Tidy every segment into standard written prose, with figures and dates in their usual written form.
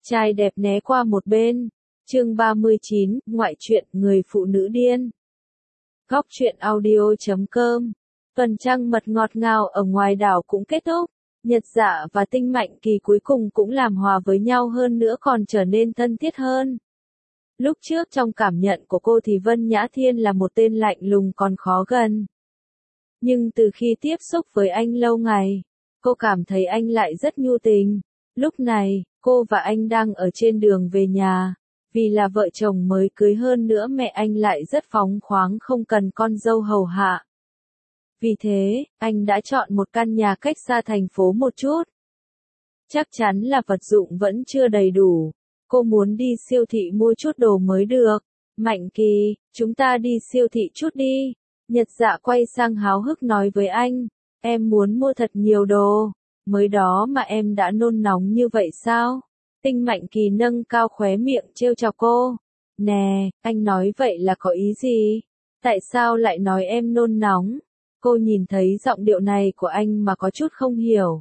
Trai đẹp né qua một bên. Chương 39, ngoại truyện, người phụ nữ điên. Góc truyện audio.com. Tuần trăng mật ngọt ngào ở ngoài đảo cũng kết thúc. Nhật Dạ và Tinh Mạnh Kỳ cuối cùng cũng làm hòa với nhau hơn nữa, còn trở nên thân thiết hơn. Lúc trước trong cảm nhận của cô thì Vân Nhã Thiên là một tên lạnh lùng còn khó gần. Nhưng từ khi tiếp xúc với anh lâu ngày, cô cảm thấy anh lại rất nhu tình. Lúc này, cô và anh đang ở trên đường về nhà. Vì là vợ chồng mới cưới, hơn nữa mẹ anh lại rất phóng khoáng, không cần con dâu hầu hạ. Vì thế, anh đã chọn một căn nhà cách xa thành phố một chút. Chắc chắn là vật dụng vẫn chưa đầy đủ. Cô muốn đi siêu thị mua chút đồ mới được. Mạnh Kỳ, chúng ta đi siêu thị chút đi. Nhật Dạ quay sang háo hức nói với anh. Em muốn mua thật nhiều đồ. Mới đó mà em đã nôn nóng như vậy sao? Tinh Mạnh Kỳ nâng cao khóe miệng trêu chọc cô. Nè, anh nói vậy là có ý gì? Tại sao lại nói em nôn nóng? Cô nhìn thấy giọng điệu này của anh mà có chút không hiểu.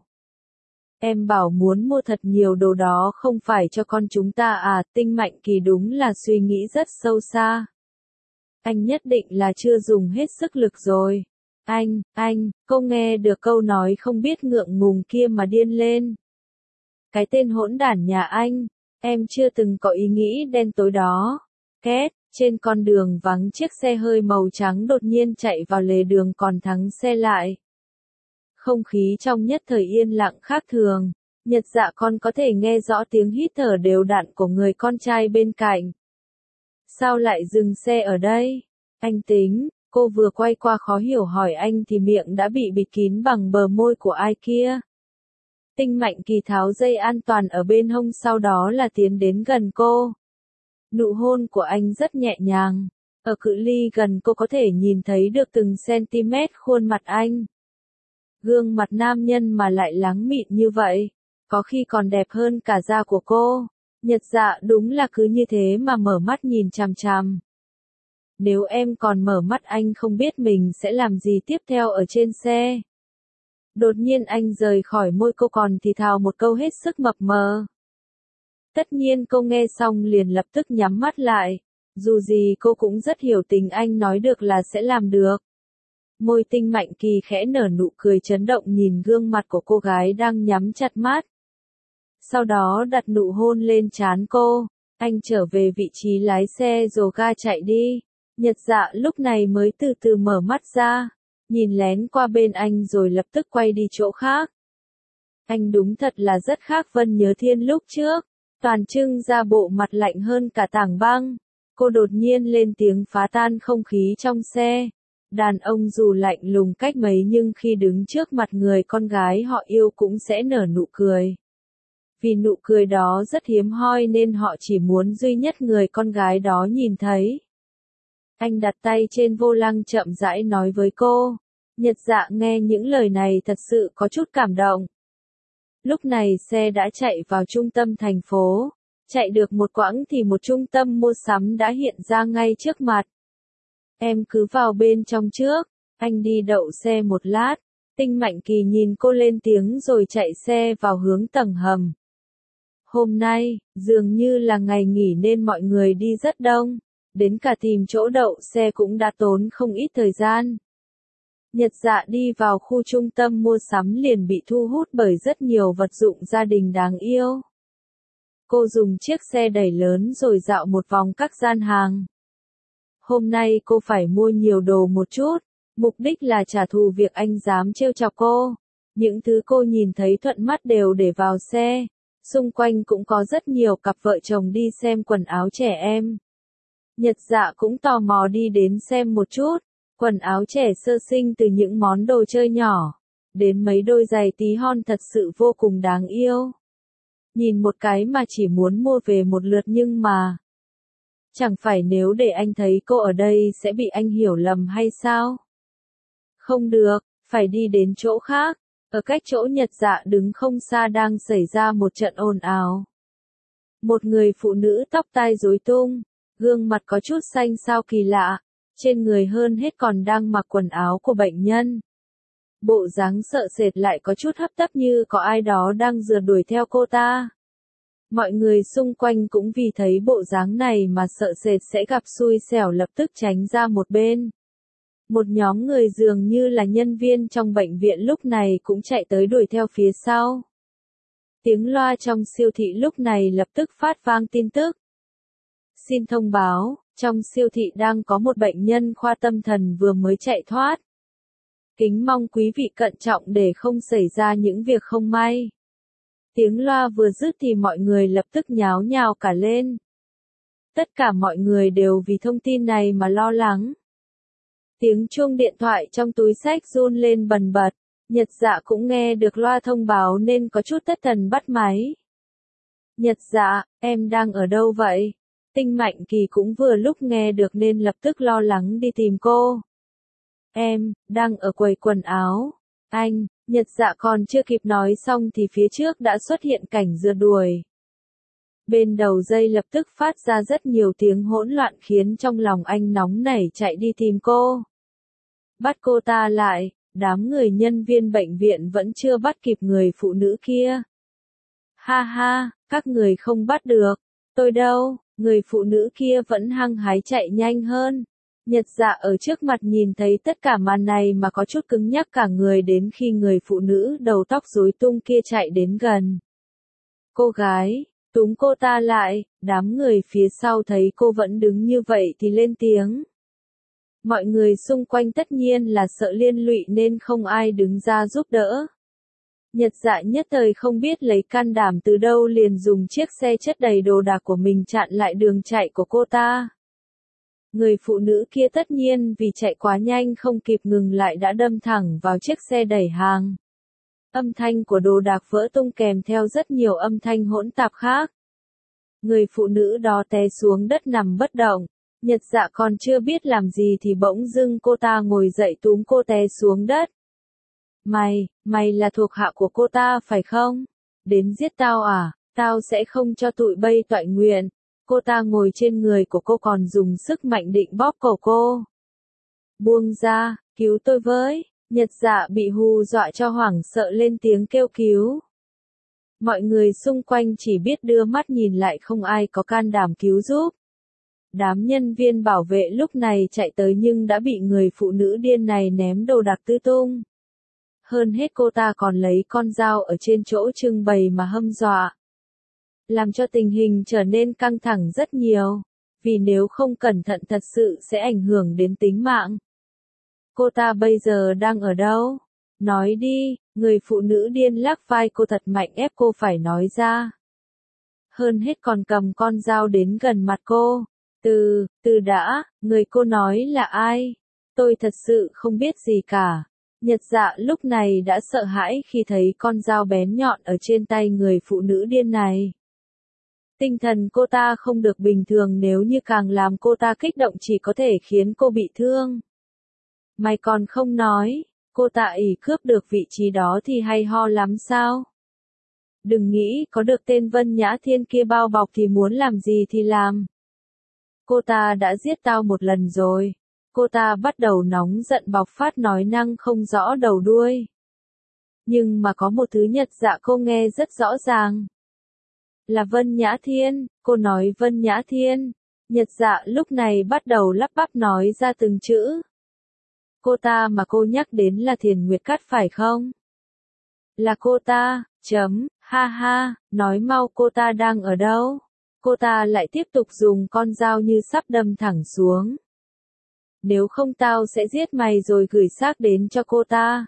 Em bảo muốn mua thật nhiều đồ đó không phải cho con chúng ta à? Tinh Mạnh Kỳ đúng là suy nghĩ rất sâu xa. Anh nhất định là chưa dùng hết sức lực rồi. Anh, cô nghe được câu nói không biết ngượng ngùng kia mà điên lên. Cái tên hỗn đản nhà anh, em chưa từng có ý nghĩ đen tối đó. Két, trên con đường vắng chiếc xe hơi màu trắng đột nhiên chạy vào lề đường còn thắng xe lại. Không khí trong nhất thời yên lặng khác thường, Nhật Dạ con có thể nghe rõ tiếng hít thở đều đặn của người con trai bên cạnh. Sao lại dừng xe ở đây? Anh tính, cô vừa quay qua khó hiểu hỏi anh thì miệng đã bị bịt kín bằng bờ môi của ai kia. Tinh Mạnh Kỳ tháo dây an toàn ở bên hông, sau đó là tiến đến gần cô. Nụ hôn của anh rất nhẹ nhàng. Ở cự ly gần cô có thể nhìn thấy được từng cm khuôn mặt anh. Gương mặt nam nhân mà lại láng mịn như vậy, có khi còn đẹp hơn cả da của cô. Nhật Dạ đúng là cứ như thế mà mở mắt nhìn chằm chằm. Nếu em còn mở mắt anh không biết mình sẽ làm gì tiếp theo ở trên xe. Đột nhiên anh rời khỏi môi cô còn thì thào một câu hết sức mập mờ. Tất nhiên cô nghe xong liền lập tức nhắm mắt lại. Dù gì cô cũng rất hiểu tình anh nói được là sẽ làm được. Môi Tinh Mạnh Kỳ khẽ nở nụ cười chấn động nhìn gương mặt của cô gái đang nhắm chặt mắt. Sau đó đặt nụ hôn lên trán cô. Anh trở về vị trí lái xe rồi ga chạy đi. Nhật Dạ lúc này mới từ từ mở mắt ra. Nhìn lén qua bên anh rồi lập tức quay đi chỗ khác. Anh đúng thật là rất khác Vân Nhớ Thiên lúc trước. Toàn trưng ra bộ mặt lạnh hơn cả tảng băng. Cô đột nhiên lên tiếng phá tan không khí trong xe. Đàn ông dù lạnh lùng cách mấy nhưng khi đứng trước mặt người con gái họ yêu cũng sẽ nở nụ cười. Vì nụ cười đó rất hiếm hoi nên họ chỉ muốn duy nhất người con gái đó nhìn thấy. Anh đặt tay trên vô lăng chậm rãi nói với cô. Nhật Dạ nghe những lời này thật sự có chút cảm động. Lúc này xe đã chạy vào trung tâm thành phố. Chạy được một quãng thì một trung tâm mua sắm đã hiện ra ngay trước mặt. Em cứ vào bên trong trước. Anh đi đậu xe một lát. Tinh Mạnh Kỳ nhìn cô lên tiếng rồi chạy xe vào hướng tầng hầm. Hôm nay, dường như là ngày nghỉ nên mọi người đi rất đông. Đến cả tìm chỗ đậu xe cũng đã tốn không ít thời gian. Nhật Dạ đi vào khu trung tâm mua sắm liền bị thu hút bởi rất nhiều vật dụng gia đình đáng yêu. Cô dùng chiếc xe đẩy lớn rồi dạo một vòng các gian hàng. Hôm nay cô phải mua nhiều đồ một chút, mục đích là trả thù việc anh dám trêu chọc cô. Những thứ cô nhìn thấy thuận mắt đều để vào xe. Xung quanh cũng có rất nhiều cặp vợ chồng đi xem quần áo trẻ em. Nhật Dạ cũng tò mò đi đến xem một chút. Quần áo trẻ sơ sinh từ những món đồ chơi nhỏ, đến mấy đôi giày tí hon thật sự vô cùng đáng yêu. Nhìn một cái mà chỉ muốn mua về một lượt nhưng mà. Chẳng phải nếu để anh thấy cô ở đây sẽ bị anh hiểu lầm hay sao? Không được, phải đi đến chỗ khác. Ở cách chỗ Nhật Dạ đứng không xa đang xảy ra một trận ồn ào. Một người phụ nữ tóc tai rối tung, gương mặt có chút xanh xao kỳ lạ. Trên người hơn hết còn đang mặc quần áo của bệnh nhân. Bộ dáng sợ sệt lại có chút hấp tấp như có ai đó đang rượt đuổi theo cô ta. Mọi người xung quanh cũng vì thấy bộ dáng này mà sợ sệt sẽ gặp xui xẻo lập tức tránh ra một bên. Một nhóm người dường như là nhân viên trong bệnh viện lúc này cũng chạy tới đuổi theo phía sau. Tiếng loa trong siêu thị lúc này lập tức phát vang tin tức. Xin thông báo, trong siêu thị đang có một bệnh nhân khoa tâm thần vừa mới chạy thoát. Kính mong quý vị cẩn trọng để không xảy ra những việc không may. Tiếng loa vừa dứt thì mọi người lập tức nháo nhào cả lên. Tất cả mọi người đều vì thông tin này mà lo lắng. Tiếng chuông điện thoại trong túi xách run lên bần bật. Nhật Dạ cũng nghe được loa thông báo nên có chút thất thần bắt máy. Nhật Dạ, em đang ở đâu vậy? Tinh Mạnh Kỳ cũng vừa lúc nghe được nên lập tức lo lắng đi tìm cô. Em, đang ở quầy quần áo. Anh, Nhật Dạ còn chưa kịp nói xong thì phía trước đã xuất hiện cảnh rượt đuổi. Bên đầu dây lập tức phát ra rất nhiều tiếng hỗn loạn khiến trong lòng anh nóng nảy chạy đi tìm cô. Bắt cô ta lại, đám người nhân viên bệnh viện vẫn chưa bắt kịp người phụ nữ kia. Ha ha, các người không bắt được, tôi đâu, người phụ nữ kia vẫn hăng hái chạy nhanh hơn. Nhật Dạ ở trước mặt nhìn thấy tất cả màn này mà có chút cứng nhắc cả người đến khi người phụ nữ đầu tóc rối tung kia chạy đến gần. Cô gái, túm cô ta lại, đám người phía sau thấy cô vẫn đứng như vậy thì lên tiếng. Mọi người xung quanh tất nhiên là sợ liên lụy nên không ai đứng ra giúp đỡ. Nhật Dạ nhất thời không biết lấy can đảm từ đâu liền dùng chiếc xe chất đầy đồ đạc của mình chặn lại đường chạy của cô ta. Người phụ nữ kia tất nhiên vì chạy quá nhanh không kịp ngừng lại đã đâm thẳng vào chiếc xe đẩy hàng. Âm thanh của đồ đạc vỡ tung kèm theo rất nhiều âm thanh hỗn tạp khác. Người phụ nữ đó té xuống đất nằm bất động. Nhật Dạ còn chưa biết làm gì thì bỗng dưng cô ta ngồi dậy túm cô té xuống đất. Mày là thuộc hạ của cô ta phải không? Đến giết tao à? Tao sẽ không cho tụi bay toại nguyện. Cô ta ngồi trên người của cô còn dùng sức mạnh định bóp cổ cô. Buông ra, cứu tôi với. Nhật Dạ bị hù dọa cho hoảng sợ lên tiếng kêu cứu. Mọi người xung quanh chỉ biết đưa mắt nhìn lại không ai có can đảm cứu giúp. Đám nhân viên bảo vệ lúc này chạy tới nhưng đã bị người phụ nữ điên này ném đồ đạc tứ tung. Hơn hết cô ta còn lấy con dao ở trên chỗ trưng bày mà hâm dọa. Làm cho tình hình trở nên căng thẳng rất nhiều, vì nếu không cẩn thận thật sự sẽ ảnh hưởng đến tính mạng. Cô ta bây giờ đang ở đâu? Nói đi, người phụ nữ điên lắc vai cô thật mạnh ép cô phải nói ra. Hơn hết còn cầm con dao đến gần mặt cô. Từ đã, người cô nói là ai? Tôi thật sự không biết gì cả. Nhật Dạ lúc này đã sợ hãi khi thấy con dao bén nhọn ở trên tay người phụ nữ điên này. Tinh thần cô ta không được bình thường nếu như càng làm cô ta kích động chỉ có thể khiến cô bị thương. Mày còn không nói, cô ta ỷ cướp được vị trí đó thì hay ho lắm sao? Đừng nghĩ có được tên Vân Nhã Thiên kia bao bọc thì muốn làm gì thì làm. Cô ta đã giết tao một lần rồi. Cô ta bắt đầu nóng giận bộc phát nói năng không rõ đầu đuôi. Nhưng mà có một thứ Nhật Dạ cô nghe rất rõ ràng. Là Vân Nhã Thiên, cô nói Vân Nhã Thiên. Nhật Dạ lúc này bắt đầu lắp bắp nói ra từng chữ. Cô ta mà cô nhắc đến là Thiền Nguyệt Cát phải không? Là cô ta, ha ha, nói mau cô ta đang ở đâu? Cô ta lại tiếp tục dùng con dao như sắp đâm thẳng xuống. Nếu không tao sẽ giết mày rồi gửi xác đến cho cô ta.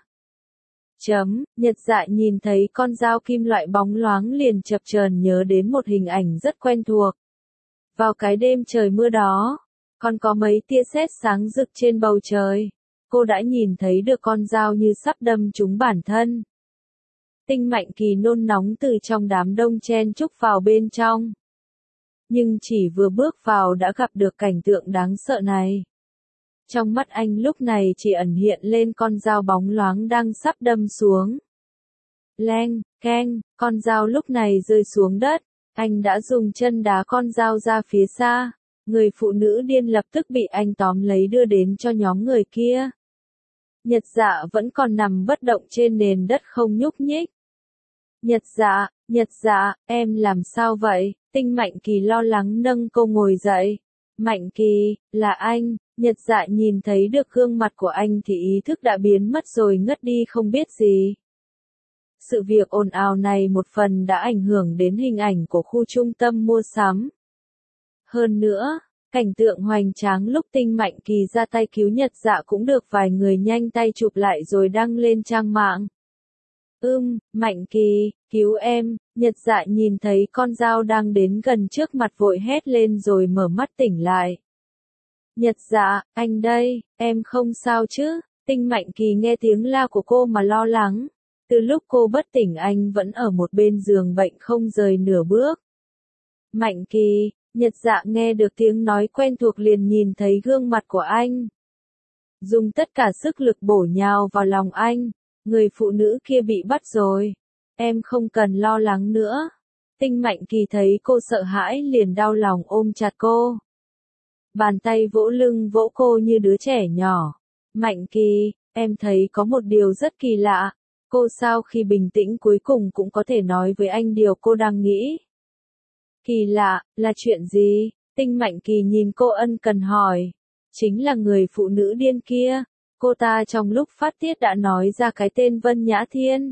Nhật Dạ nhìn thấy con dao kim loại bóng loáng liền chập chờn nhớ đến một hình ảnh rất quen thuộc. Vào cái đêm trời mưa đó, còn có mấy tia sét sáng rực trên bầu trời. Cô đã nhìn thấy được con dao như sắp đâm trúng bản thân. Tinh Mạnh Kỳ nôn nóng từ trong đám đông chen chúc vào bên trong. Nhưng chỉ vừa bước vào đã gặp được cảnh tượng đáng sợ này. Trong mắt anh lúc này chỉ ẩn hiện lên con dao bóng loáng đang sắp đâm xuống. Leng, keng, con dao lúc này rơi xuống đất. Anh đã dùng chân đá con dao ra phía xa. Người phụ nữ điên lập tức bị anh tóm lấy đưa đến cho nhóm người kia. Nhật Dạ vẫn còn nằm bất động trên nền đất không nhúc nhích. Nhật Dạ, Nhật Dạ, em làm sao vậy? Tinh Mạnh Kỳ lo lắng nâng cô ngồi dậy. Mạnh Kỳ, là anh. Nhật Dạ nhìn thấy được gương mặt của anh thì ý thức đã biến mất rồi ngất đi không biết gì. Sự việc ồn ào này một phần đã ảnh hưởng đến hình ảnh của khu trung tâm mua sắm. Hơn nữa, cảnh tượng hoành tráng lúc Tinh Mạnh Kỳ ra tay cứu Nhật Dạ cũng được vài người nhanh tay chụp lại rồi đăng lên trang mạng. Mạnh Kỳ, cứu em. Nhật Dạ nhìn thấy con dao đang đến gần trước mặt vội hét lên rồi mở mắt tỉnh lại. Nhật Dạ, anh đây, em không sao chứ? Tinh Mạnh Kỳ nghe tiếng la của cô mà lo lắng. Từ lúc cô bất tỉnh anh vẫn ở một bên giường bệnh không rời nửa bước. Mạnh Kỳ, Nhật Dạ nghe được tiếng nói quen thuộc liền nhìn thấy gương mặt của anh. Dùng tất cả sức lực bổ nhào vào lòng anh. Người phụ nữ kia bị bắt rồi. Em không cần lo lắng nữa. Tinh Mạnh Kỳ thấy cô sợ hãi liền đau lòng ôm chặt cô. Bàn tay vỗ lưng vỗ cô như đứa trẻ nhỏ. Mạnh Kỳ, em thấy có một điều rất kỳ lạ. Cô sau khi bình tĩnh cuối cùng cũng có thể nói với anh điều cô đang nghĩ. Kỳ lạ, là chuyện gì? Tinh Mạnh Kỳ nhìn cô ân cần hỏi. Chính là người phụ nữ điên kia. Cô ta trong lúc phát tiết đã nói ra cái tên Vân Nhã Thiên.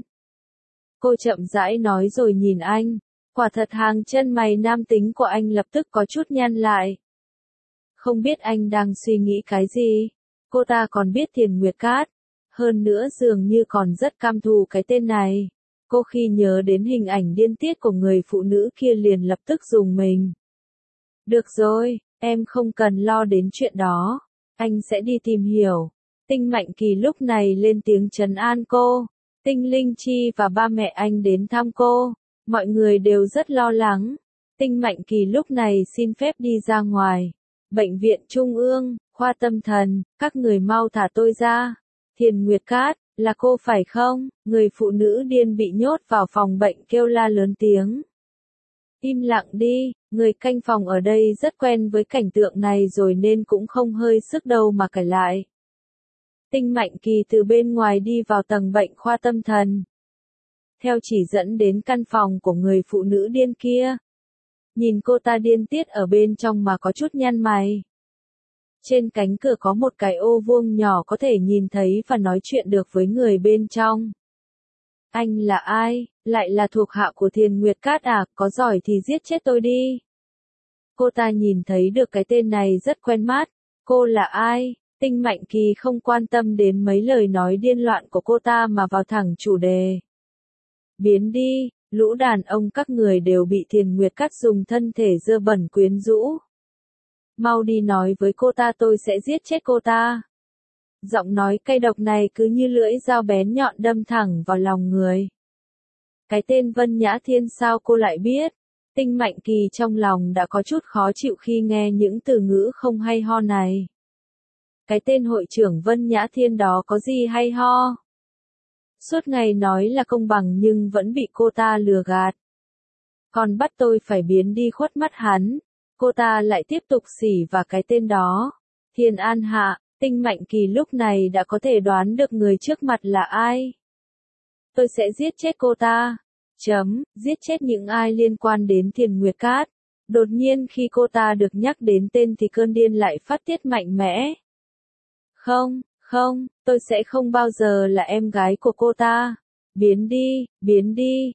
Cô chậm rãi nói rồi nhìn anh. Quả thật hàng chân mày nam tính của anh lập tức có chút nhăn lại. Không biết anh đang suy nghĩ cái gì. Cô ta còn biết Thiền Nguyệt Cát. Hơn nữa dường như còn rất căm thù cái tên này. Cô khi nhớ đến hình ảnh điên tiết của người phụ nữ kia liền lập tức rùng mình. Được rồi, em không cần lo đến chuyện đó. Anh sẽ đi tìm hiểu. Tinh Mạnh Kỳ lúc này lên tiếng trấn an cô. Tinh Linh Chi và ba mẹ anh đến thăm cô. Mọi người đều rất lo lắng. Tinh Mạnh Kỳ lúc này xin phép đi ra ngoài. Bệnh viện Trung ương, khoa tâm thần, các người mau thả tôi ra. Thiền Nguyệt Cát, là cô phải không? Người phụ nữ điên bị nhốt vào phòng bệnh kêu la lớn tiếng. Im lặng đi, người canh phòng ở đây rất quen với cảnh tượng này rồi nên cũng không hơi sức đâu mà cãi lại. Tinh Mạnh Kỳ từ bên ngoài đi vào tầng bệnh khoa tâm thần. Theo chỉ dẫn đến căn phòng của người phụ nữ điên kia. Nhìn cô ta điên tiết ở bên trong mà có chút nhăn mày. Trên cánh cửa có một cái ô vuông nhỏ có thể nhìn thấy và nói chuyện được với người bên trong. Anh là ai? Lại là thuộc hạ của Thiền Nguyệt Cát à? Có giỏi thì giết chết tôi đi. Cô ta nhìn thấy được cái tên này rất quen mắt. Cô là ai? Tinh Mạnh Kỳ không quan tâm đến mấy lời nói điên loạn của cô ta mà vào thẳng chủ đề. Biến đi, lũ đàn ông các người đều bị Thiền Nguyệt Cát dùng thân thể dơ bẩn quyến rũ. Mau đi nói với cô ta tôi sẽ giết chết cô ta. Giọng nói cay độc này cứ như lưỡi dao bén nhọn đâm thẳng vào lòng người. Cái tên Vân Nhã Thiên sao cô lại biết? Tinh Mạnh Kỳ trong lòng đã có chút khó chịu khi nghe những từ ngữ không hay ho này. Cái tên hội trưởng Vân Nhã Thiên đó có gì hay ho? Suốt ngày nói là công bằng nhưng vẫn bị cô ta lừa gạt. Còn bắt tôi phải biến đi khuất mắt hắn. Cô ta lại tiếp tục xỉ vào cái tên đó. Thiên An Hạ, Tinh Mạnh Kỳ lúc này đã có thể đoán được người trước mặt là ai. Tôi sẽ giết chết cô ta. Giết chết những ai liên quan đến Thiền Nguyệt Cát. Đột nhiên khi cô ta được nhắc đến tên thì cơn điên lại phát tiết mạnh mẽ. Không, tôi sẽ không bao giờ là em gái của cô ta. Biến đi.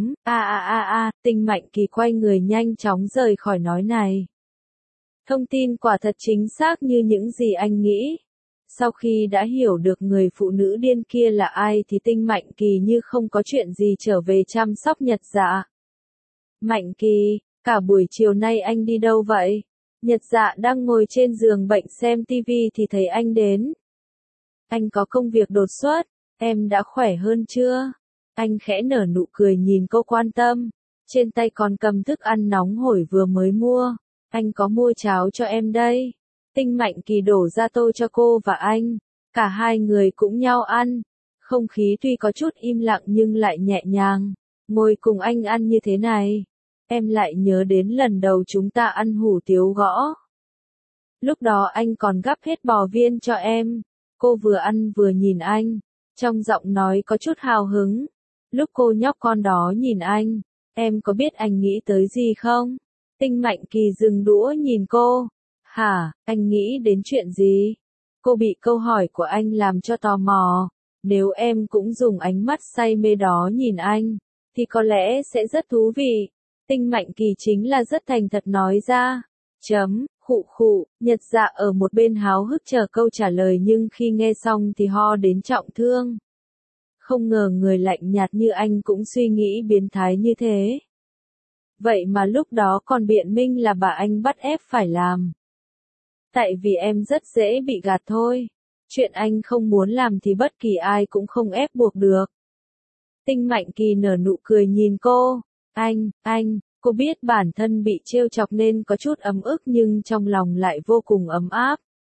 Tinh Mạnh Kỳ quay người nhanh chóng rời khỏi nói này. Thông tin quả thật chính xác như những gì anh nghĩ. Sau khi đã hiểu được người phụ nữ điên kia là ai thì Tinh Mạnh Kỳ như không có chuyện gì trở về chăm sóc Nhật Dạ. Mạnh Kỳ, cả buổi chiều nay anh đi đâu vậy? Nhật Dạ đang ngồi trên giường bệnh xem tivi thì thấy anh đến. Anh có công việc đột xuất, em đã khỏe hơn chưa? Anh khẽ nở nụ cười nhìn cô quan tâm. Trên tay còn cầm thức ăn nóng hổi vừa mới mua. Anh có mua cháo cho em đây. Tinh Mạnh Kỳ đổ ra tô cho cô và anh. Cả hai người cũng nhau ăn. Không khí tuy có chút im lặng nhưng lại nhẹ nhàng. Ngồi cùng anh ăn như thế này. Em lại nhớ đến lần đầu chúng ta ăn hủ tiếu gõ. Lúc đó anh còn gắp hết bò viên cho em. Cô vừa ăn vừa nhìn anh. Trong giọng nói có chút hào hứng. Lúc cô nhóc con đó nhìn anh. Em có biết anh nghĩ tới gì không? Tinh Mạnh Kỳ dừng đũa nhìn cô. Hả, anh nghĩ đến chuyện gì? Cô bị câu hỏi của anh làm cho tò mò. Nếu em cũng dùng ánh mắt say mê đó nhìn anh, thì có lẽ sẽ rất thú vị. Tinh Mạnh Kỳ chính là rất thành thật nói ra. Khụ khụ, Nhật Dạ ở một bên háo hức chờ câu trả lời nhưng khi nghe xong thì ho đến trọng thương. Không ngờ người lạnh nhạt như anh cũng suy nghĩ biến thái như thế. Vậy mà lúc đó còn biện minh là bà anh bắt ép phải làm. Tại vì em rất dễ bị gạt thôi. Chuyện anh không muốn làm thì bất kỳ ai cũng không ép buộc được. Tinh Mạnh Kỳ nở nụ cười nhìn cô. Anh, cô biết bản thân bị trêu chọc nên có chút ấm ức nhưng trong lòng lại vô cùng ấm áp.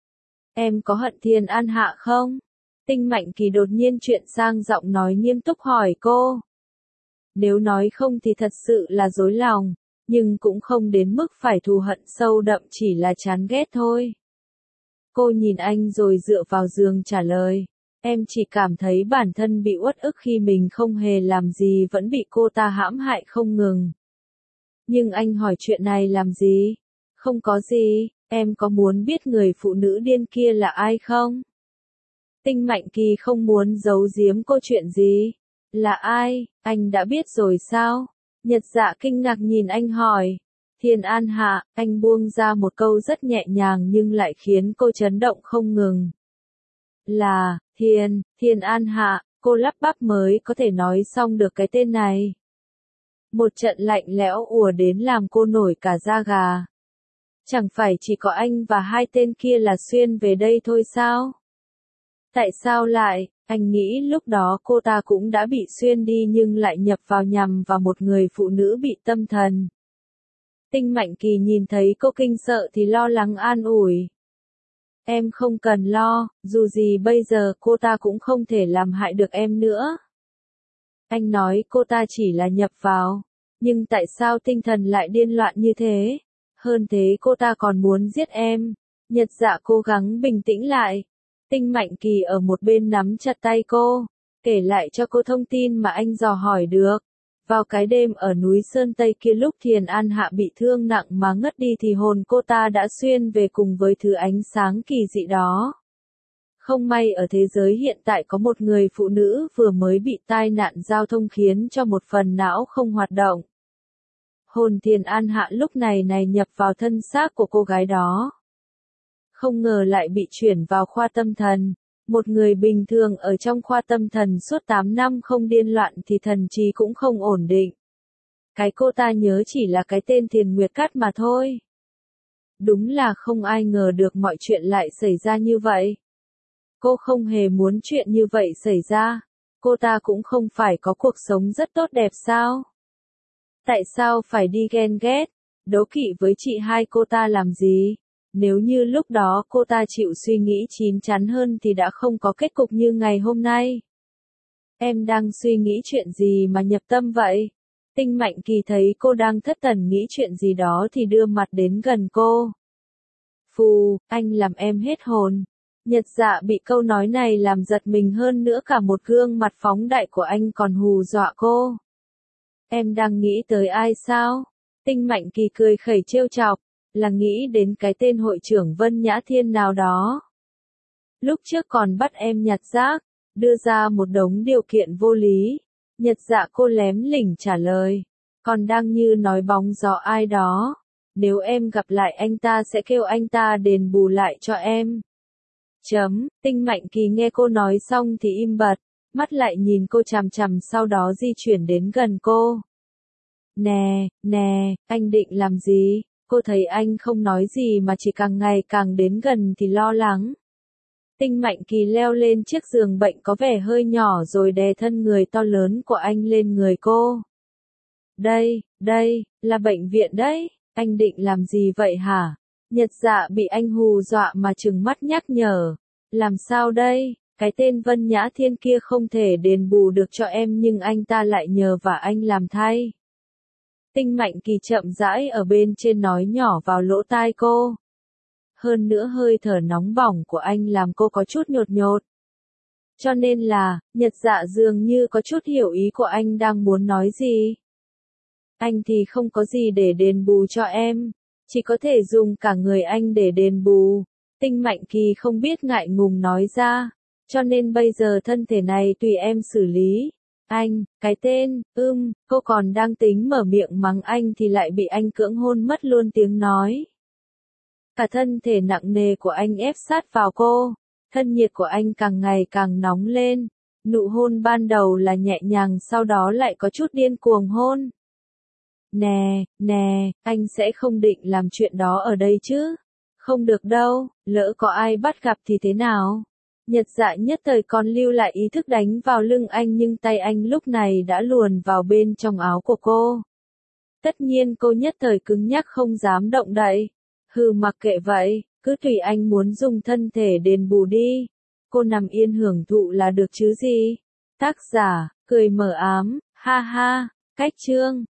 Em có hận Thiên An Hạ không? Tinh Mạnh Kỳ đột nhiên chuyển sang giọng nói nghiêm túc hỏi cô. Nếu nói không thì thật sự là dối lòng, nhưng cũng không đến mức phải thù hận sâu đậm, chỉ là chán ghét thôi. Cô nhìn anh rồi dựa vào giường trả lời. Em chỉ cảm thấy bản thân bị uất ức khi mình không hề làm gì vẫn bị cô ta hãm hại không ngừng. Nhưng anh hỏi chuyện này làm gì? Không có gì, em có muốn biết người phụ nữ điên kia là ai không? Tinh Mạnh Kỳ không muốn giấu giếm cô chuyện gì. Là ai, anh đã biết rồi sao? Nhật Dạ kinh ngạc nhìn anh hỏi. Thiên An Hạ, anh buông ra một câu rất nhẹ nhàng nhưng lại khiến cô chấn động không ngừng. Là, Thiên An Hạ, cô lắp bắp mới có thể nói xong được cái tên này. Một trận lạnh lẽo ùa đến làm cô nổi cả da gà. Chẳng phải chỉ có anh và hai tên kia là xuyên về đây thôi sao? Tại sao lại, anh nghĩ lúc đó cô ta cũng đã bị xuyên đi nhưng lại nhập vào nhằm vào một người phụ nữ bị tâm thần. Tinh Mạnh Kỳ nhìn thấy cô kinh sợ thì lo lắng an ủi. Em không cần lo, dù gì bây giờ cô ta cũng không thể làm hại được em nữa. Anh nói cô ta chỉ là nhập vào, nhưng tại sao tinh thần lại điên loạn như thế? Hơn thế cô ta còn muốn giết em. Nhật Dạ cố gắng bình tĩnh lại. Tinh Mạnh Kỳ ở một bên nắm chặt tay cô, kể lại cho cô thông tin mà anh dò hỏi được. Vào cái đêm ở núi Sơn Tây kia lúc Thiên An Hạ bị thương nặng mà ngất đi thì hồn cô ta đã xuyên về cùng với thứ ánh sáng kỳ dị đó. Không may ở thế giới hiện tại có một người phụ nữ vừa mới bị tai nạn giao thông khiến cho một phần não không hoạt động. Hồn Thiên An Hạ lúc này nhập vào thân xác của cô gái đó. Không ngờ lại bị chuyển vào khoa tâm thần. Một người bình thường ở trong khoa tâm thần suốt 8 năm không điên loạn thì thần trí cũng không ổn định. Cái cô ta nhớ chỉ là cái tên Thiền Nguyệt Cát mà thôi. Đúng là không ai ngờ được mọi chuyện lại xảy ra như vậy. Cô không hề muốn chuyện như vậy xảy ra. Cô ta cũng không phải có cuộc sống rất tốt đẹp sao? Tại sao phải đi ghen ghét, đố kỵ với chị hai cô ta làm gì? Nếu như lúc đó cô ta chịu suy nghĩ chín chắn hơn thì đã không có kết cục như ngày hôm nay. Em đang suy nghĩ chuyện gì mà nhập tâm vậy? Tinh Mạnh Kỳ thấy cô đang thất thần nghĩ chuyện gì đó thì đưa mặt đến gần cô. Phù, anh làm em hết hồn. Nhật Dạ bị câu nói này làm giật mình hơn nữa, cả một gương mặt phóng đại của anh còn hù dọa cô. Em đang nghĩ tới ai sao? Tinh Mạnh Kỳ cười khẩy trêu chọc. Là nghĩ đến cái tên hội trưởng Vân Nhã Thiên nào đó. Lúc trước còn bắt em nhặt rác, đưa ra một đống điều kiện vô lý. Nhật Dạ cô lém lỉnh trả lời. Còn đang như nói bóng gió ai đó. Nếu em gặp lại anh ta sẽ kêu anh ta đền bù lại cho em. Tinh Mạnh Kỳ nghe cô nói xong thì im bặt, mắt lại nhìn cô chằm chằm sau đó di chuyển đến gần cô. Nè, anh định làm gì? Cô thấy anh không nói gì mà chỉ càng ngày càng đến gần thì lo lắng. Tinh Mạnh Kỳ leo lên chiếc giường bệnh có vẻ hơi nhỏ rồi đè thân người to lớn của anh lên người cô. Đây, là bệnh viện đấy, anh định làm gì vậy hả? Nhật Dạ bị anh hù dọa mà trừng mắt nhắc nhở. Làm sao đây? Cái tên Vân Nhã Thiên kia không thể đền bù được cho em nhưng anh ta lại nhờ vả anh làm thay. Tinh Mạnh Kỳ chậm rãi ở bên trên nói nhỏ vào lỗ tai cô. Hơn nữa hơi thở nóng bỏng của anh làm cô có chút nhột nhột. Cho nên là, Nhật Dạ dường như có chút hiểu ý của anh đang muốn nói gì. Anh thì không có gì để đền bù cho em. Chỉ có thể dùng cả người anh để đền bù. Tinh Mạnh Kỳ không biết ngại ngùng nói ra. Cho nên bây giờ thân thể này tùy em xử lý. Anh, cái tên, cô còn đang tính mở miệng mắng anh thì lại bị anh cưỡng hôn mất luôn tiếng nói. Cả thân thể nặng nề của anh ép sát vào cô. Thân nhiệt của anh càng ngày càng nóng lên. Nụ hôn ban đầu là nhẹ nhàng sau đó lại có chút điên cuồng hôn. Nè, anh sẽ không định làm chuyện đó ở đây chứ? Không được đâu, lỡ có ai bắt gặp thì thế nào? Nhật Dạ nhất thời còn lưu lại ý thức đánh vào lưng anh nhưng tay anh lúc này đã luồn vào bên trong áo của cô. Tất nhiên cô nhất thời cứng nhắc không dám động đậy. Mặc kệ vậy, cứ tùy anh muốn dùng thân thể đền bù đi. Cô nằm yên hưởng thụ là được chứ gì? Tác giả, cười mờ ám, ha ha, cách chương.